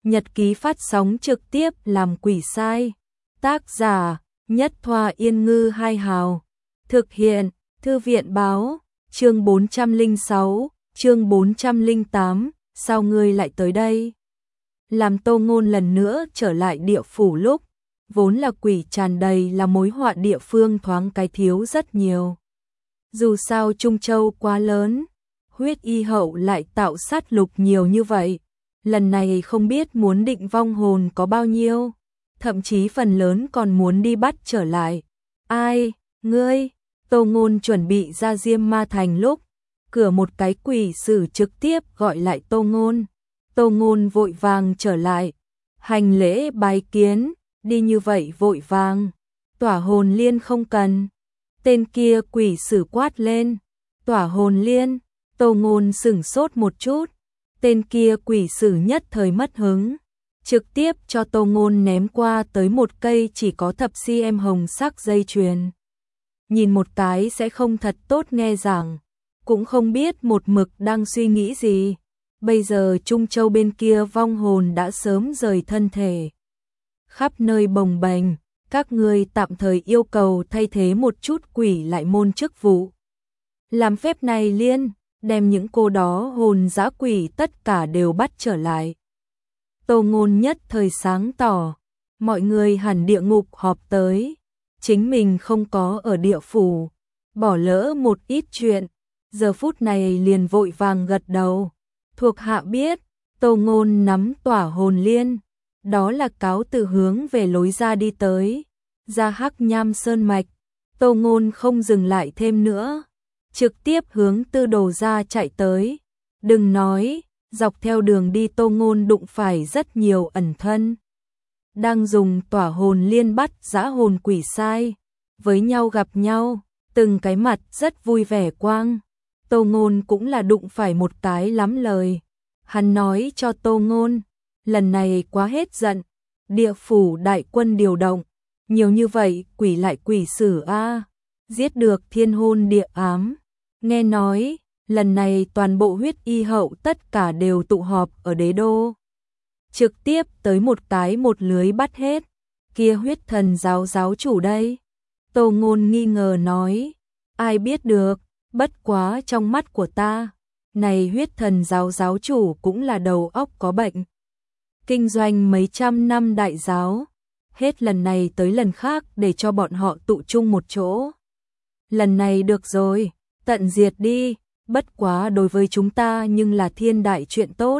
Nhật ký phát sóng trực tiếp làm quỷ sai. Tác giả: Nhất Thoa Yên Ngư Hai Hào. Thực hiện: Thư viện báo. Chương 406, chương 408, sao ngươi lại tới đây? Làm Tô Ngôn lần nữa trở lại địa phủ lúc, vốn là quỷ tràn đầy là mối họa địa phương thoáng cái thiếu rất nhiều. Dù sao Trung Châu quá lớn, huyết y hậu lại tạo sát lục nhiều như vậy. Lần này không biết muốn định vong hồn có bao nhiêu, thậm chí phần lớn còn muốn đi bắt trở lại. Ai, ngươi? Tô Ngôn chuẩn bị ra Diêm Ma Thành lúc, cửa một cái quỷ sử trực tiếp gọi lại Tô Ngôn. Tô Ngôn vội vàng trở lại, hành lễ bái kiến, đi như vậy vội vàng. Tỏa hồn liên không cần. Tên kia quỷ sử quát lên. Tỏa hồn liên. Tô Ngôn sửng sốt một chút. Tên kia quỷ sử nhất thời mất hứng, trực tiếp cho Tô Ngôn ném qua tới một cây chỉ có thập cm hồng sắc dây chuyền. Nhìn một cái sẽ không thật tốt nghe giảng, cũng không biết một mực đang suy nghĩ gì. Bây giờ Trung Châu bên kia vong hồn đã sớm rời thân thể, khắp nơi bồng bềnh, các ngươi tạm thời yêu cầu thay thế một chút quỷ lại môn chức vụ. Làm phép này liên, đem những cô đó hồn dã quỷ tất cả đều bắt trở lại. Tô Ngôn nhất thời sáng tỏ, mọi người hẳn địa ngục họp tới, chính mình không có ở địa phủ, bỏ lỡ một ít chuyện, giờ phút này liền vội vàng gật đầu. Thuộc hạ biết. Tô Ngôn nắm tỏa hồn liên, đó là cáo từ hướng về lối ra đi tới, ra Hắc Nham Sơn mạch. Tô Ngôn không dừng lại thêm nữa, trực tiếp hướng Tư Đồ ra chạy tới. Đừng nói, dọc theo đường đi Tô Ngôn đụng phải rất nhiều ẩn thân đang dùng tỏa hồn liên bắt dã hồn quỷ sai, với nhau gặp nhau, từng cái mặt rất vui vẻ quang. Tô Ngôn cũng là đụng phải một cái lắm lời. Hắn nói cho Tô Ngôn, lần này quá hết giận, địa phủ đại quân điều động, nhiều như vậy quỷ lại quỷ sử a, giết được thiên hôn địa ám. Nghe nói, lần này toàn bộ huyết y hậu tất cả đều tụ họp ở đế đô. Trực tiếp tới một cái một lưới bắt hết. Kia huyết thần giáo giáo chủ đây? Tô Ngôn nghi ngờ nói. Ai biết được, bất quá trong mắt của ta, này huyết thần giáo giáo chủ cũng là đầu óc có bệnh. Kinh doanh mấy trăm năm đại giáo, hết lần này tới lần khác để cho bọn họ tụ chung một chỗ. Lần này được rồi, tận diệt đi, bất quá đối với chúng ta nhưng là thiên đại chuyện tốt.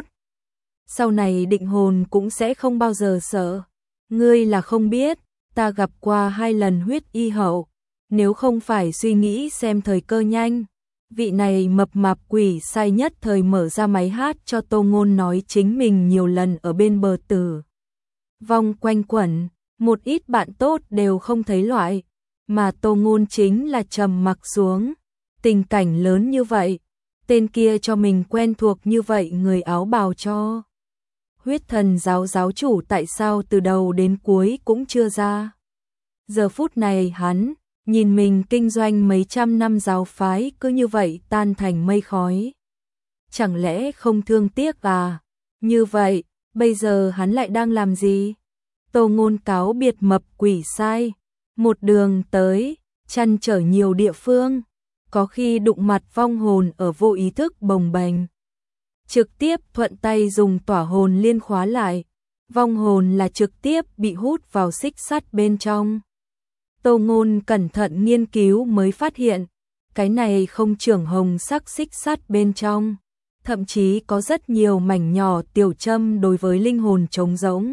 Sau này định hồn cũng sẽ không bao giờ sợ. Ngươi là không biết, ta gặp qua 2 lần huyết y hậu, nếu không phải suy nghĩ xem thời cơ nhanh, vị này mập mạp quỷ sai nhất thời mở ra máy hát cho Tô Ngôn nói chính mình nhiều lần ở bên bờ tử vong quanh quẩn, một ít bạn tốt đều không thấy loại, mà Tô Ngôn chính là trầm mặc xuống. Tình cảnh lớn như vậy, tên kia cho mình quen thuộc như vậy người áo bào cho huyết thần giáo giáo chủ tại sao từ đầu đến cuối cũng chưa ra. Giờ phút này hắn nhìn mình kinh doanh mấy trăm năm giáo phái cứ như vậy tan thành mây khói. Chẳng lẽ không thương tiếc à? Như vậy, bây giờ hắn lại đang làm gì? Tô Ngôn cáo biệt mập quỷ sai, một đường tới, trăn trở nhiều địa phương, có khi đụng mặt vong hồn ở vô ý thức bồng bềnh. Trực tiếp thuận tay dùng tỏa hồn liên khóa lại, vong hồn là trực tiếp bị hút vào xích sắt bên trong. Tô Ngôn cẩn thận nghiên cứu mới phát hiện, cái này không trưởng hồng sắc xích sắt bên trong, thậm chí có rất nhiều mảnh nhỏ tiểu châm đối với linh hồn trống rỗng.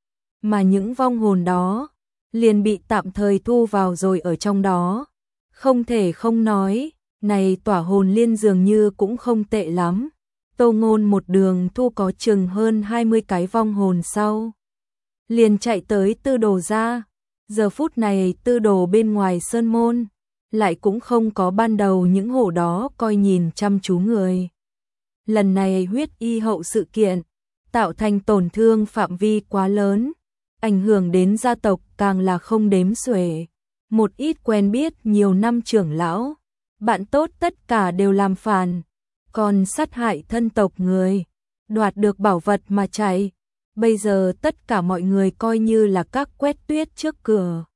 Mà những vong hồn đó, liền bị tạm thời thu vào rồi ở trong đó. Không thể không nói, này tỏa hồn liên dường như cũng không tệ lắm. Tô Ngôn một đường thu có chừng hơn 20 cái vong hồn sau, liền chạy tới Tư Đồ ra. Giờ phút này Tư Đồ bên ngoài sơn môn, lại cũng không có ban đầu những hổ đó coi nhìn chăm chú người. Lần này huyết y hậu sự kiện, tạo thành tổn thương phạm vi quá lớn, ảnh hưởng đến gia tộc càng là không đếm xuể. Một ít quen biết nhiều năm trưởng lão, bạn tốt tất cả đều làm phản, còn sát hại thân tộc người, đoạt được bảo vật mà chạy. Bây giờ tất cả mọi người coi như là các quét tuyết trước cửa.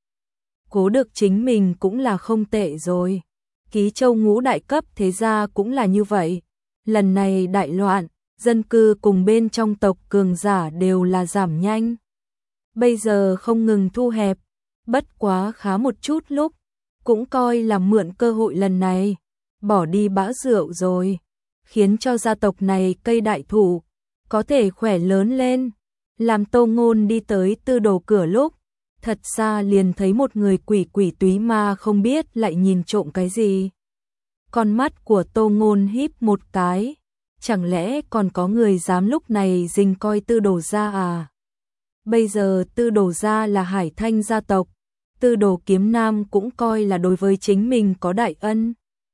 Cố được chính mình cũng là không tệ rồi. Ký Châu ngũ đại cấp thế gia cũng là như vậy. Lần này đại loạn, dân cư cùng bên trong tộc cường giả đều là giảm nhanh. Bây giờ không ngừng thu hẹp, bất quá khá một chút lúc, cũng coi là mượn cơ hội lần này, bỏ đi bã rượu rồi, khiến cho gia tộc này cây đại thụ, có thể khỏe lớn lên. Làm Tô Ngôn đi tới Tư Đồ cửa lúc, thật xa liền thấy một người quỷ quỷ túy ma không biết lại nhìn trộm cái gì. Con mắt của Tô Ngôn híp một cái, chẳng lẽ còn có người dám lúc này rình coi Tư Đồ gia à? Bây giờ Tư Đồ gia là Hải Thanh gia tộc, Tư Đồ Kiếm Nam cũng coi là đối với chính mình có đại ân.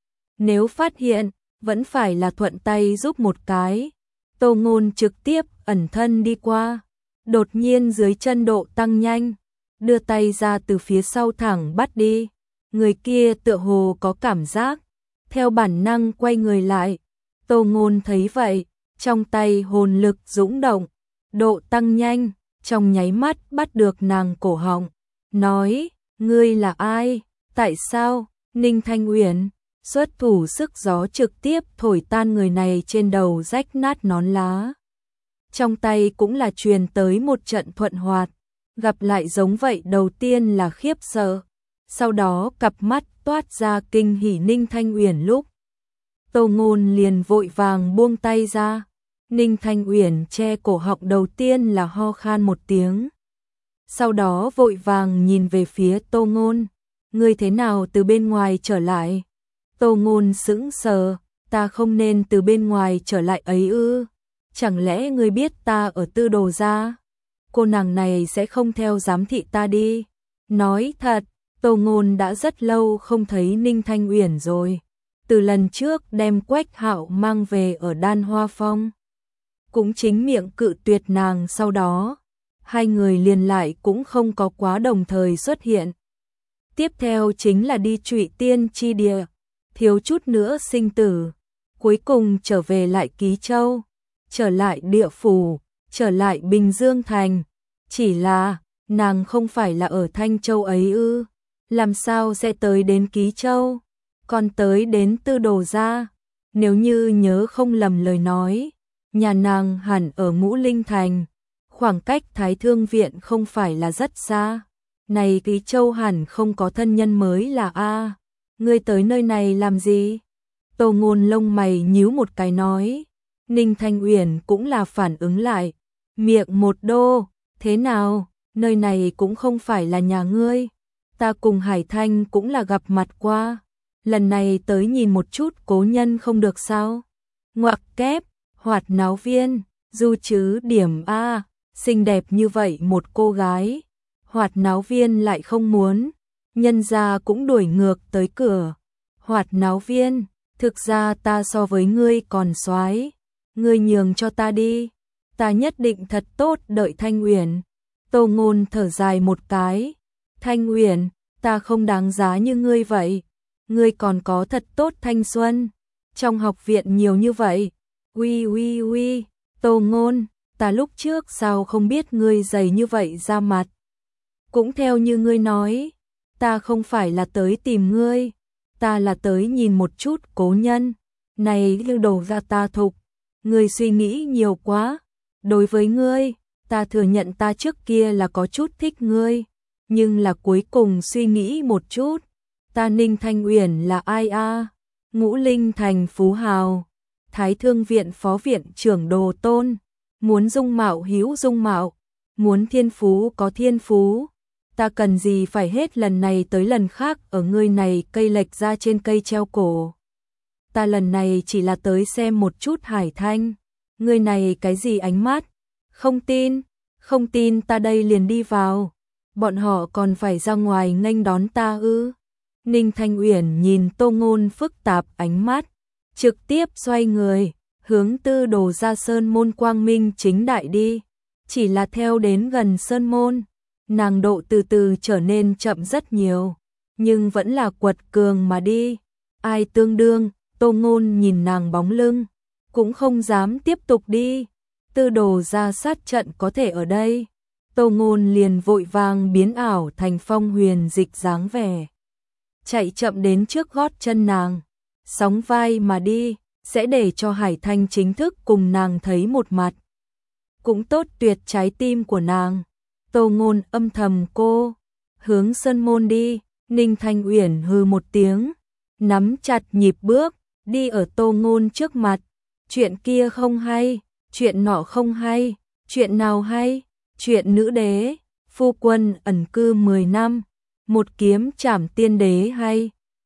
Nếu phát hiện, vẫn phải là thuận tay giúp một cái. Tô Ngôn trực tiếp ẩn thân đi qua, đột nhiên dưới chân độ tăng nhanh, đưa tay ra từ phía sau thẳng bắt đi. Người kia tựa hồ có cảm giác, theo bản năng quay người lại. Tô Ngôn thấy vậy, trong tay hồn lực dũng động, độ tăng nhanh, trong nháy mắt bắt được nàng cổ họng, nói: "Ngươi là ai? Tại sao?" Ninh Thanh Uyển xuất thủ sức gió trực tiếp thổi tan người này trên đầu rách nát nón lá. Trong tay cũng là truyền tới một trận thuận hoạt, gặp lại giống vậy đầu tiên là khiếp sợ, sau đó cặp mắt toát ra kinh hỉ. Ninh Thanh Uyển lúc Tô Ngôn liền vội vàng buông tay ra. Ninh Thanh Uyển che cổ họng đầu tiên là ho khan một tiếng, sau đó vội vàng nhìn về phía Tô Ngôn: "Ngươi thế nào từ bên ngoài trở lại?" Tô Ngôn sững sờ: "Ta không nên từ bên ngoài trở lại ấy ư? Chẳng lẽ ngươi biết ta ở Tư Đồ gia? Cô nàng này sẽ không theo giám thị ta đi?" Nói thật, Tô Ngôn đã rất lâu không thấy Ninh Thanh Uyển rồi. Từ lần trước đem Quách Hạo mang về ở Đan Hoa Phong, cũng chính miệng cự tuyệt nàng, sau đó hai người liền lại cũng không có quá đồng thời xuất hiện. Tiếp theo chính là đi Trụy Tiên chi địa, thiếu chút nữa sinh tử, cuối cùng trở về lại Ký Châu, trở lại địa phủ, trở lại Bình Dương thành. Chỉ là nàng không phải là ở Thanh Châu ấy ư? Làm sao sẽ tới đến Ký Châu, còn tới đến Tư Đồ gia? Nếu như nhớ không lầm lời nói, nhà nàng hẳn ở Ngũ Linh thành, khoảng cách Thái Thương viện không phải là rất xa. Này Ký Châu hẳn không có thân nhân mới là a? Ngươi tới nơi này làm gì? Tô Ngôn lông mày nhíu một cái nói. Ninh Thanh Uyển cũng là phản ứng lại, miệng một đô: "Thế nào, nơi này cũng không phải là nhà ngươi, ta cùng Hải Thanh cũng là gặp mặt qua, lần này tới nhìn một chút cố nhân không được sao?" Ngoặc kép, Hoạt Náo Viên, du chứ điểm a, xinh đẹp như vậy một cô gái, Hoạt Náo Viên lại không muốn, nhân gia cũng đuổi ngược tới cửa. Hoạt Náo Viên, thực ra ta so với ngươi còn soái, ngươi nhường cho ta đi, ta nhất định thật tốt đợi Thanh Uyển. Tô Ngôn thở dài một cái: "Thanh Uyển, ta không đáng giá như ngươi vậy, ngươi còn có thật tốt thanh xuân, trong học viện nhiều như vậy." Uy uy uy, Tô Ngôn, ta lúc trước sao không biết ngươi dày như vậy ra mặt. Cũng theo như ngươi nói, ta không phải là tới tìm ngươi, ta là tới nhìn một chút cố nhân. Này Tư Đồ gia ta thục, ngươi suy nghĩ nhiều quá. Đối với ngươi, ta thừa nhận ta trước kia là có chút thích ngươi, nhưng là cuối cùng suy nghĩ một chút, ta Ninh Thanh Uyển là ai a? Ngũ Linh thành phú hào, Thái Thương viện phó viện trưởng Đồ Tôn, muốn dung mạo hữu dung mạo, muốn thiên phú có thiên phú, ta cần gì phải hết lần này tới lần khác ở ngươi này cây lệch ra trên cây treo cổ. Ta lần này chỉ là tới xem một chút Hải Thanh, ngươi này cái gì ánh mắt? Không tin, không tin ta đây liền đi vào, bọn họ còn phải ra ngoài nghênh đón ta ư? Ninh Thanh Uyển nhìn Tô Ngôn phức tạp ánh mắt, trực tiếp xoay người, hướng Tư Đồ gia sơn môn quang minh chính đại đi. Chỉ là theo đến gần sơn môn, nàng độ từ từ trở nên chậm rất nhiều, nhưng vẫn là quật cường mà đi. Ai tương đương, Tô Ngôn nhìn nàng bóng lưng, cũng không dám tiếp tục đi. Tư Đồ ra sát trận có thể ở đây. Tô Ngôn liền vội vàng biến ảo thành Phong Huyền Dịch dáng vẻ, chạy chậm đến trước gót chân nàng, sóng vai mà đi, sẽ để cho Hải Thanh chính thức cùng nàng thấy một mặt. Cũng tốt tuyệt trái tim của nàng. Tô Ngôn âm thầm cô, hướng Sơn Môn đi. Ninh Thanh Uyển hừ một tiếng, nắm chặt nhịp bước, đi ở Tô Ngôn trước mặt. Chuyện kia không hay, chuyện nọ không hay, chuyện nào hay? Chuyện nữ đế, phu quân ẩn cư 10 năm, một kiếm trảm tiên đế hay?